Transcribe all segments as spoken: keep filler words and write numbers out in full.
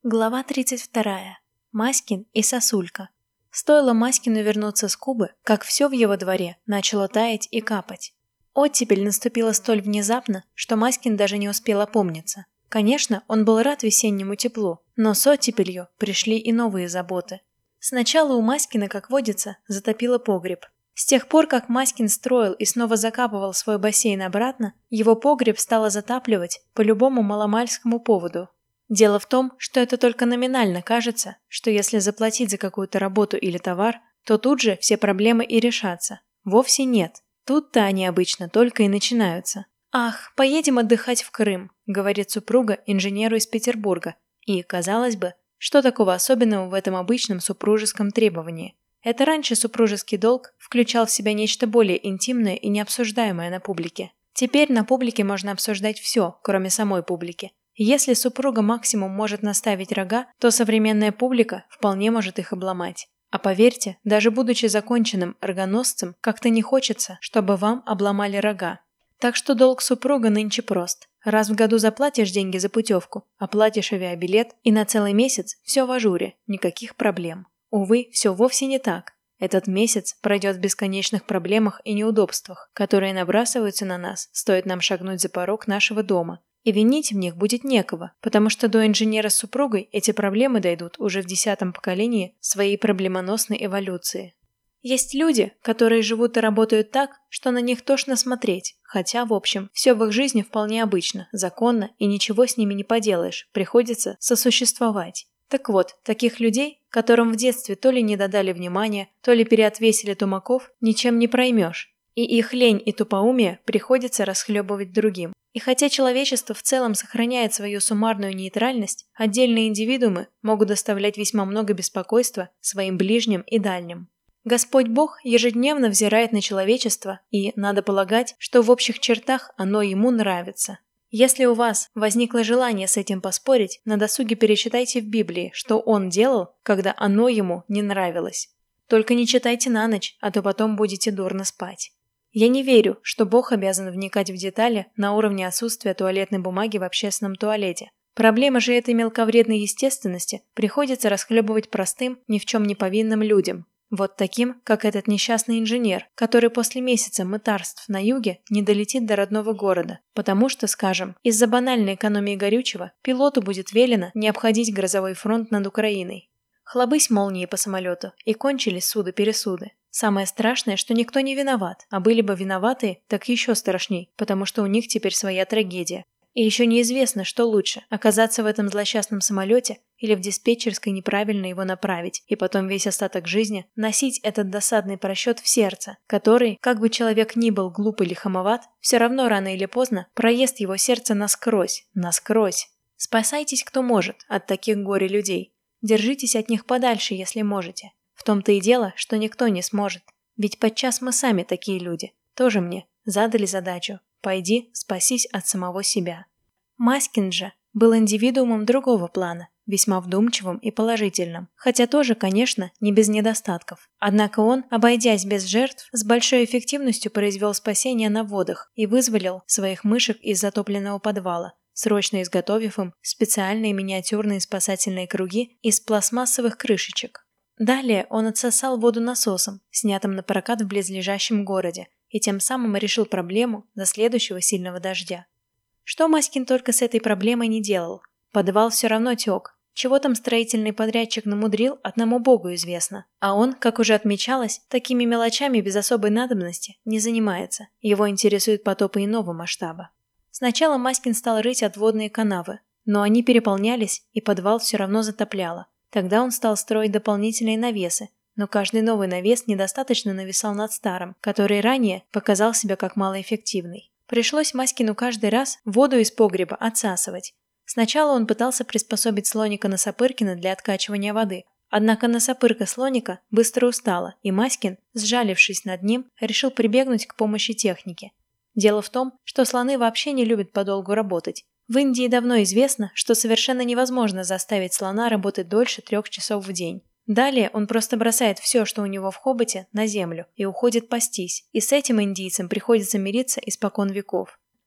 Глава тридцать вторая. Маськин и сосулька. Стоило Маськину вернуться с Кубы, как все в его дворе начало таять и капать. Оттепель наступила столь внезапно, что Маськин даже не успел опомниться. Конечно, он был рад весеннему теплу, но с оттепелью пришли и новые заботы. Сначала у Маськина, как водится, затопило погреб. С тех пор, как Маськин строил и снова закапывал свой бассейн обратно, его погреб стало затапливать по любому маломальскому поводу. Дело в том, что это только номинально кажется, что если заплатить за какую-то работу или товар, то тут же все проблемы и решатся. Вовсе нет. Тут-то они обычно только и начинаются. «Ах, поедем отдыхать в Крым», — говорит супруга инженеру из Петербурга. И, казалось бы, что такого особенного в этом обычном супружеском требовании? Это раньше супружеский долг включал в себя нечто более интимное и необсуждаемое на публике. Теперь на публике можно обсуждать все, кроме самой публики. Если супруга максимум может наставить рога, то современная публика вполне может их обломать. А поверьте, даже будучи законченным рогоносцем, как-то не хочется, чтобы вам обломали рога. Так что долг супруга нынче прост. Раз в году заплатишь деньги за путевку, оплатишь авиабилет, и на целый месяц все в ажуре, никаких проблем. Увы, все вовсе не так. Этот месяц пройдет в бесконечных проблемах и неудобствах, которые набрасываются на нас, стоит нам шагнуть за порог нашего дома. И винить в них будет некого, потому что до инженера с супругой эти проблемы дойдут уже в десятом поколении своей проблемоносной эволюции. Есть люди, которые живут и работают так, что на них тошно смотреть, хотя, в общем, все в их жизни вполне обычно, законно, и ничего с ними не поделаешь, приходится сосуществовать. Так вот, таких людей, которым в детстве то ли не додали внимания, то ли переотвесили тумаков, ничем не проймешь. И их лень и тупоумие приходится расхлебывать другим. И хотя человечество в целом сохраняет свою суммарную нейтральность, отдельные индивидуумы могут доставлять весьма много беспокойства своим ближним и дальним. Господь Бог ежедневно взирает на человечество, и, надо полагать, что в общих чертах оно ему нравится. Если у вас возникло желание с этим поспорить, на досуге перечитайте в Библии, что он делал, когда оно ему не нравилось. Только не читайте на ночь, а то потом будете дурно спать. Я не верю, что Бог обязан вникать в детали на уровне отсутствия туалетной бумаги в общественном туалете. Проблемы же этой мелковредной естественности приходится расхлебывать простым, ни в чем не повинным людям. Вот таким, как этот несчастный инженер, который после месяца мытарств на юге не долетит до родного города, потому что, скажем, из-за банальной экономии горючего пилоту будет велено не обходить грозовой фронт над Украиной. Хлобысь молнии по самолету, и кончились суды-пересуды. Самое страшное, что никто не виноват, а были бы виноваты, так еще страшней, потому что у них теперь своя трагедия. И еще неизвестно, что лучше – оказаться в этом злосчастном самолете или в диспетчерской неправильно его направить, и потом весь остаток жизни носить этот досадный просчет в сердце, который, как бы человек ни был глуп или хамоват, все равно рано или поздно проест его сердце насквозь, насквозь. Спасайтесь, кто может, от таких горе-людей. Держитесь от них подальше, если можете. В том-то и дело, что никто не сможет. Ведь подчас мы сами такие люди. Тоже мне задали задачу. Пойди, спасись от самого себя. Маськин же был индивидуумом другого плана, весьма вдумчивым и положительным, хотя тоже, конечно, не без недостатков. Однако он, обойдясь без жертв, с большой эффективностью произвел спасение на водах и вызволил своих мышек из затопленного подвала, срочно изготовив им специальные миниатюрные спасательные круги из пластмассовых крышечек. Далее он отсосал воду насосом, снятым на прокат в близлежащем городе, и тем самым решил проблему до следующего сильного дождя. Что Маськин только с этой проблемой не делал. Подвал все равно тек. Чего там строительный подрядчик намудрил, одному богу известно. А он, как уже отмечалось, такими мелочами без особой надобности не занимается. Его интересуют потопы иного масштаба. Сначала Маськин стал рыть отводные канавы, но они переполнялись, и подвал все равно затопляло. Тогда он стал строить дополнительные навесы, но каждый новый навес недостаточно нависал над старым, который ранее показал себя как малоэффективный. Пришлось Маськину каждый раз воду из погреба отсасывать. Сначала он пытался приспособить слоника Носопыркина для откачивания воды, однако Носопырка слоника быстро устала, и Маськин, сжалившись над ним, решил прибегнуть к помощи техники. Дело в том, что слоны вообще не любят подолгу работать. В Индии давно известно, что совершенно невозможно заставить слона работать дольше трех часов в день. Далее он просто бросает все, что у него в хоботе, на землю и уходит пастись, и с этим индийцам приходится мириться испокон веков.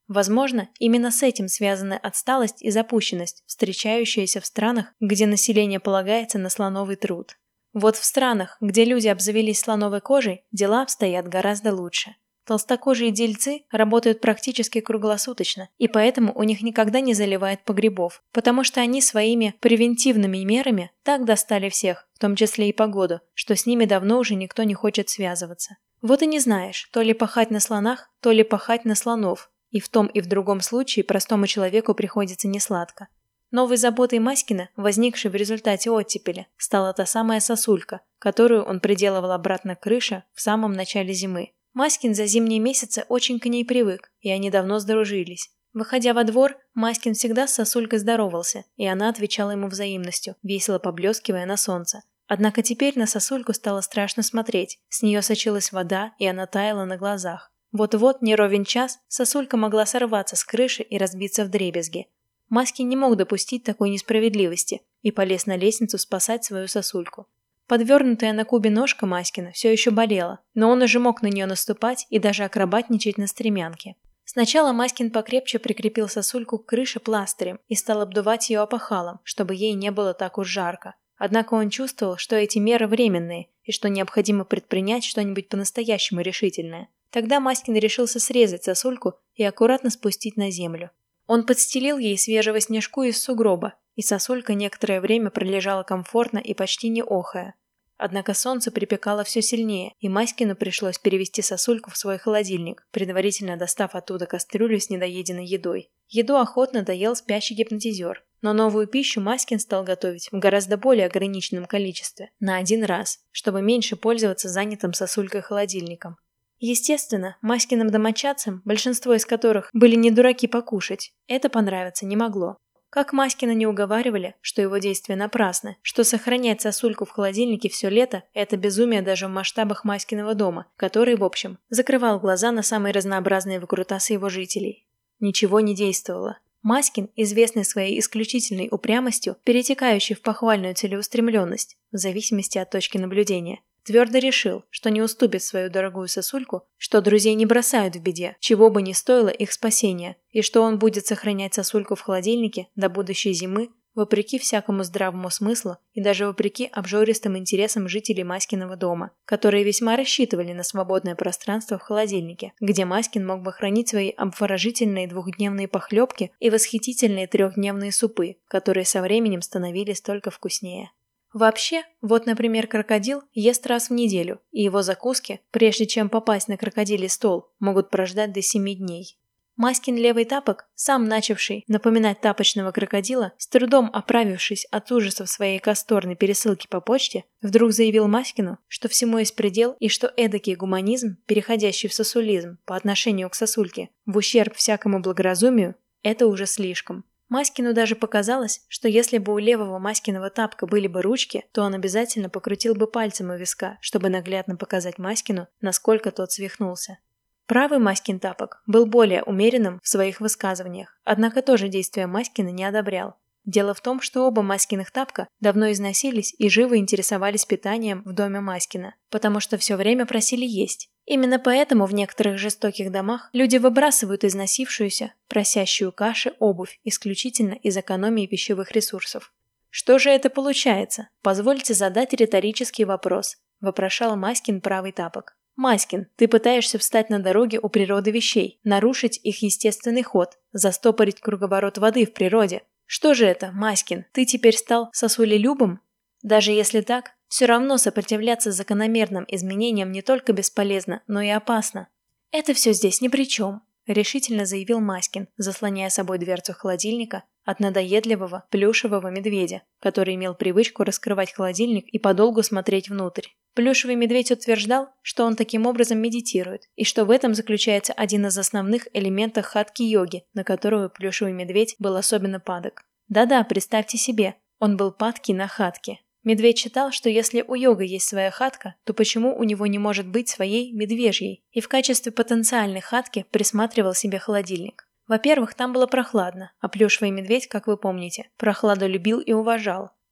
Возможно, именно с этим связаны отсталость и запущенность, встречающиеся в странах, где население полагается на слоновый труд. Вот в странах, где люди обзавелись слоновой кожей, дела обстоят гораздо лучше. Толстокожие дельцы работают практически круглосуточно, и поэтому у них никогда не заливает погребов, потому что они своими превентивными мерами так достали всех, в том числе и погоду, что с ними давно уже никто не хочет связываться. Вот и не знаешь, то ли пахать на слонах, то ли пахать на слонов, и в том и в другом случае простому человеку приходится несладко. Новой заботой Маськина, возникшей в результате оттепели, стала та самая сосулька, которую он приделывал обратно к крыше в самом начале зимы. Маськин за зимние месяцы очень к ней привык, и они давно сдружились. Выходя во двор, Маськин всегда с сосулькой здоровался, и она отвечала ему взаимностью, весело поблескивая на солнце. Однако теперь на сосульку стало страшно смотреть, с нее сочилась вода, и она таяла на глазах. Вот-вот, не ровен час, сосулька могла сорваться с крыши и разбиться вдребезги. Маськин не мог допустить такой несправедливости и полез на лестницу спасать свою сосульку. Подвернутая на кубе ножка Маськина все еще болела, но он уже мог на нее наступать и даже акробатничать на стремянке. Сначала Маськин покрепче прикрепил сосульку к крыше пластырем и стал обдувать ее опахалом, чтобы ей не было так уж жарко. Однако он чувствовал, что эти меры временные и что необходимо предпринять что-нибудь по-настоящему решительное. Тогда Маськин решился срезать сосульку и аккуратно спустить на землю. Он подстелил ей свежего снежку из сугроба, и сосулька некоторое время пролежала комфортно и почти не охая. Однако солнце припекало все сильнее, и Маськину пришлось перевести сосульку в свой холодильник, предварительно достав оттуда кастрюлю с недоеденной едой. Еду охотно доел спящий гипнотизер, но новую пищу Маськин стал готовить в гораздо более ограниченном количестве, на один раз, чтобы меньше пользоваться занятым сосулькой холодильником. Естественно, Маськиным домочадцам, большинство из которых были не дураки покушать, это понравиться не могло. Как Маськина не уговаривали, что его действия напрасны, что сохранять сосульку в холодильнике все лето – это безумие даже в масштабах Маськиного дома, который, в общем, закрывал глаза на самые разнообразные выкрутасы его жителей. Ничего не действовало. Маськин, известный своей исключительной упрямостью, перетекающей в похвальную целеустремленность, в зависимости от точки наблюдения, твердо решил, что не уступит свою дорогую сосульку, что друзей не бросают в беде, чего бы ни стоило их спасение, и что он будет сохранять сосульку в холодильнике до будущей зимы, вопреки всякому здравому смыслу и даже вопреки обжористым интересам жителей Маськиного дома, которые весьма рассчитывали на свободное пространство в холодильнике, где Маськин мог бы хранить свои обворожительные двухдневные похлебки и восхитительные трехдневные супы, которые со временем становились только вкуснее. Вообще, вот, например, крокодил ест раз в неделю, и его закуски, прежде чем попасть на крокодилий стол, могут прождать до семи дней. Маськин левый тапок, сам начавший напоминать тапочного крокодила, с трудом оправившись от ужасов своей касторной пересылки по почте, вдруг заявил Маськину, что всему есть предел и что эдакий гуманизм, переходящий в сосулизм по отношению к сосульке, в ущерб всякому благоразумию, это уже слишком. Маськину даже показалось, что если бы у левого Маськиного тапка были бы ручки, то он обязательно покрутил бы пальцем у виска, чтобы наглядно показать Маськину, насколько тот свихнулся. Правый Маськин тапок был более умеренным в своих высказываниях, однако тоже действия Маськина не одобрял. Дело в том, что оба Маськиных тапка давно износились и живо интересовались питанием в доме Маськина, потому что все время просили есть. Именно поэтому в некоторых жестоких домах люди выбрасывают износившуюся, просящую каши обувь исключительно из экономии пищевых ресурсов. «Что же это получается? Позвольте задать риторический вопрос», – вопрошал Маськин правый тапок. «Маськин, ты пытаешься встать на дороге у природы вещей, нарушить их естественный ход, застопорить круговорот воды в природе. Что же это, Маськин, ты теперь стал сосулелюбом? Даже если так, все равно сопротивляться закономерным изменениям не только бесполезно, но и опасно». «Это все здесь ни при чем», – решительно заявил Маськин, заслоняя собой дверцу холодильника от надоедливого плюшевого медведя, который имел привычку раскрывать холодильник и подолгу смотреть внутрь. Плюшевый медведь утверждал, что он таким образом медитирует, и что в этом заключается один из основных элементов хатки-йоги, на которую плюшевый медведь был особенно падок. Да-да, представьте себе, он был падкий на хатки. Медведь считал, что если у йога есть своя хатка, то почему у него не может быть своей медвежьей, и в качестве потенциальной хатки присматривал себе холодильник. Во-первых, там было прохладно, а плюшевый медведь, как вы помните, прохладу любил и уважал.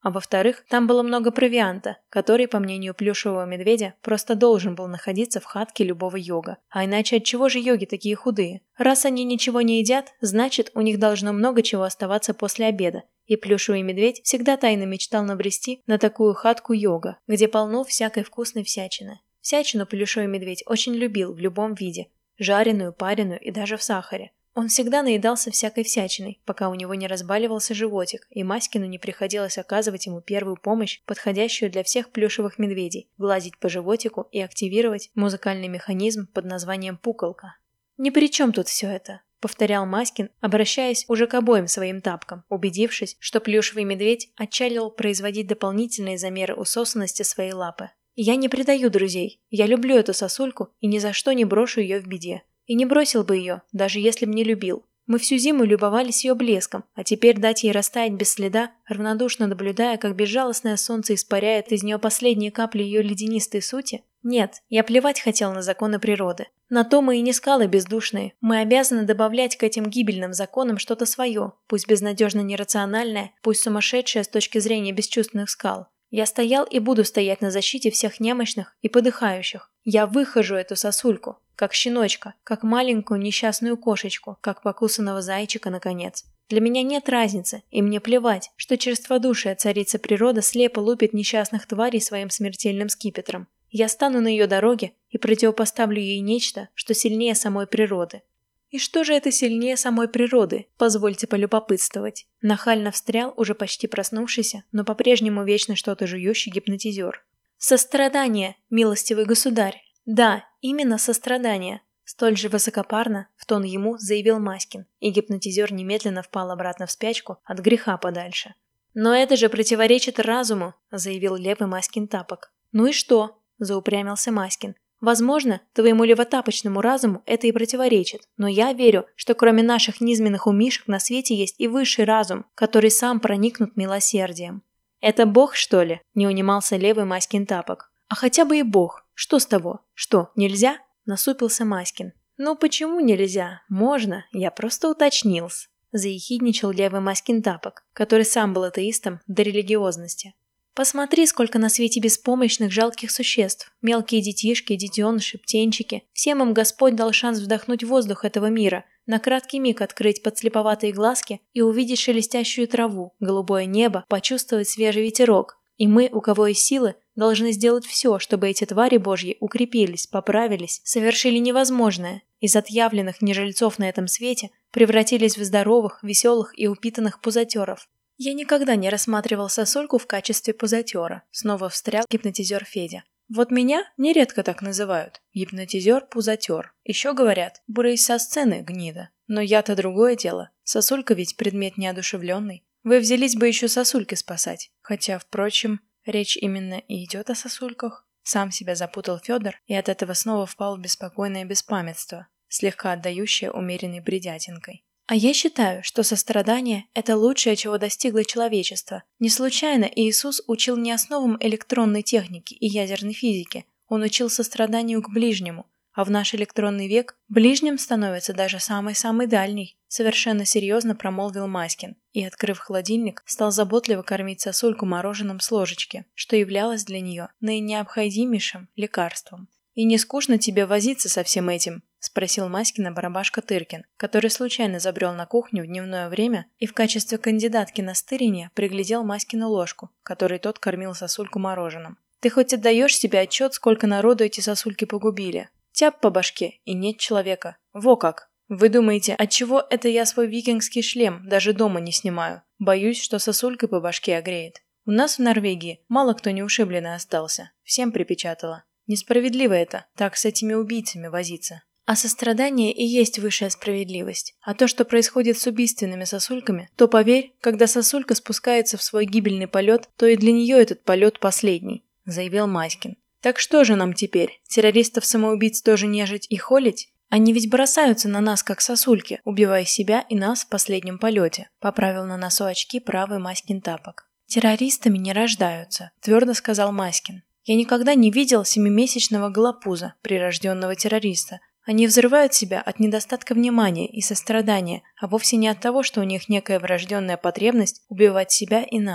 а во-вторых, там было много провианта, который, по мнению плюшевого медведя, просто должен был находиться в хатке любого йога. А иначе отчего же йоги такие худые? Раз они ничего не едят, значит, у них должно много чего оставаться после обеда. И плюшевый медведь всегда тайно мечтал набрести на такую хатку йога, где полно всякой вкусной всячины. Всячину плюшевый медведь очень любил в любом виде – жареную, пареную и даже в сахаре. Он всегда наедался всякой всячиной, пока у него не разбаливался животик, и Маськину не приходилось оказывать ему первую помощь, подходящую для всех плюшевых медведей, гладить по животику и активировать музыкальный механизм под названием пуколка. «Ни при чем тут все это», — повторял Маськин, обращаясь уже к обоим своим тапкам, убедившись, что плюшевый медведь отчалил производить дополнительные замеры усосанности своей лапы. «Я не предаю друзей, я люблю эту сосульку и ни за что не брошу ее в беде. И не бросил бы ее, даже если б не любил. Мы всю зиму любовались ее блеском, а теперь дать ей растаять без следа, равнодушно наблюдая, как безжалостное солнце испаряет из нее последние капли ее ледянистой сути? Нет, я плевать хотел на законы природы. На то мы и не скалы бездушные. Мы обязаны добавлять к этим гибельным законам что-то свое, пусть безнадежно нерациональное, пусть сумасшедшее с точки зрения бесчувственных скал. Я стоял и буду стоять на защите всех немощных и подыхающих. Я выхожу эту сосульку, как щеночка, как маленькую несчастную кошечку, как покусанного зайчика, наконец. Для меня нет разницы, и мне плевать, что черстводушие царица природа слепо лупит несчастных тварей своим смертельным скипетром. Я стану на ее дороге и противопоставлю ей нечто, что сильнее самой природы. И что же это сильнее самой природы? Позвольте полюбопытствовать. Нахально встрял уже почти проснувшийся, но по-прежнему вечно что-то жующий гипнотизер. Сострадание, милостивый государь. Да, именно сострадание. Столь же высокопарно, в тон ему, заявил Маськин, и гипнотизер немедленно впал обратно в спячку от греха подальше. Но это же противоречит разуму, заявил левый Маськин тапок. Ну и что? Заупрямился Маськин. Возможно, твоему левотапочному разуму это и противоречит, но я верю, что кроме наших низменных умишек на свете есть и высший разум, который сам проникнут милосердием. «Это Бог, что ли?» – не унимался левый Маськин тапок. «А хотя бы и Бог. Что с того? Что, нельзя?» – насупился Маськин. «Ну почему нельзя? Можно, я просто уточнился», – заехидничал левый Маськин тапок, который сам был атеистом до религиозности. «Посмотри, сколько на свете беспомощных, жалких существ. Мелкие детишки, детеныши, птенчики. Всем им Господь дал шанс вдохнуть воздух этого мира, на краткий миг открыть подслеповатые глазки и увидеть шелестящую траву, голубое небо, почувствовать свежий ветерок. И мы, у кого есть силы, должны сделать все, чтобы эти твари Божьи укрепились, поправились, совершили невозможное. Из отъявленных нежильцов на этом свете превратились в здоровых, веселых и упитанных пузатеров. «Я никогда не рассматривал сосульку в качестве пузатера», — снова встрял гипнотизер Федя. «Вот меня нередко так называют. Гипнотизер-пузатер. Еще говорят, брысь со сцены, гнида. Но я-то другое дело. Сосулька ведь предмет неодушевленный. Вы взялись бы еще сосульки спасать. Хотя, впрочем, речь именно и идет о сосульках». Сам себя запутал Федор и от этого снова впал в беспокойное беспамятство, слегка отдающее умеренной бредятинкой. А я считаю, что сострадание – это лучшее, чего достигло человечество. Не случайно Иисус учил не основам электронной техники и ядерной физики, он учил состраданию к ближнему, а в наш электронный век ближним становится даже самый-самый дальний, совершенно серьезно промолвил Маськин и, открыв холодильник, стал заботливо кормить сосульку мороженым с ложечки, что являлось для нее наинеобходимейшим лекарством. «И не скучно тебе возиться со всем этим?» – спросил Маськина барабашка Тыркин, который случайно забрел на кухню в дневное время и в качестве кандидатки на стырение приглядел Маськину ложку, которой тот кормил сосульку мороженым. «Ты хоть отдаешь себе отчет, сколько народу эти сосульки погубили? Тяп по башке, и нет человека. Во как! Вы думаете, отчего это я свой викингский шлем даже дома не снимаю? Боюсь, что сосулькой по башке огреет. У нас в Норвегии мало кто не ушибленный остался, всем припечатало. Несправедливо это, так с этими убийцами возиться». А сострадание и есть высшая справедливость. А то, что происходит с убийственными сосульками, то поверь, когда сосулька спускается в свой гибельный полет, то и для нее этот полет последний, заявил Маськин. Так что же нам теперь, террористов-самоубийц тоже нежить и холить? Они ведь бросаются на нас, как сосульки, убивая себя и нас в последнем полете, поправил на носу очки правый Маськин тапок. Террористами не рождаются, твердо сказал Маськин. Я никогда не видел семимесячного голопуза, прирожденного террориста. Они взрывают себя от недостатка внимания и сострадания, а вовсе не от того, что у них некая врожденная потребность убивать себя и нас.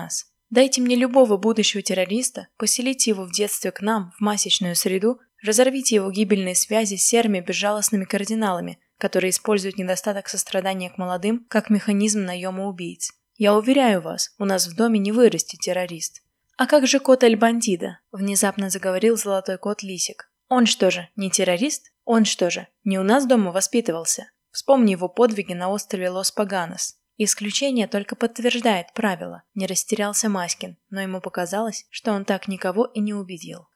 Дайте мне любого будущего террориста, поселите его в детстве к нам, в масечную среду, разорвите его гибельные связи с серыми безжалостными кардиналами, которые используют недостаток сострадания к молодым как механизм наема убийц. Я уверяю вас, у нас в доме не вырастет террорист. А как же кот Эль-Бандида? Внезапно заговорил золотой кот Лисик. Он что же, не террорист? Он что же, не у нас дома воспитывался? Вспомни его подвиги на острове Лос-Паганос. Исключение только подтверждает правило. Не растерялся Маськин, но ему показалось, что он так никого и не убедил.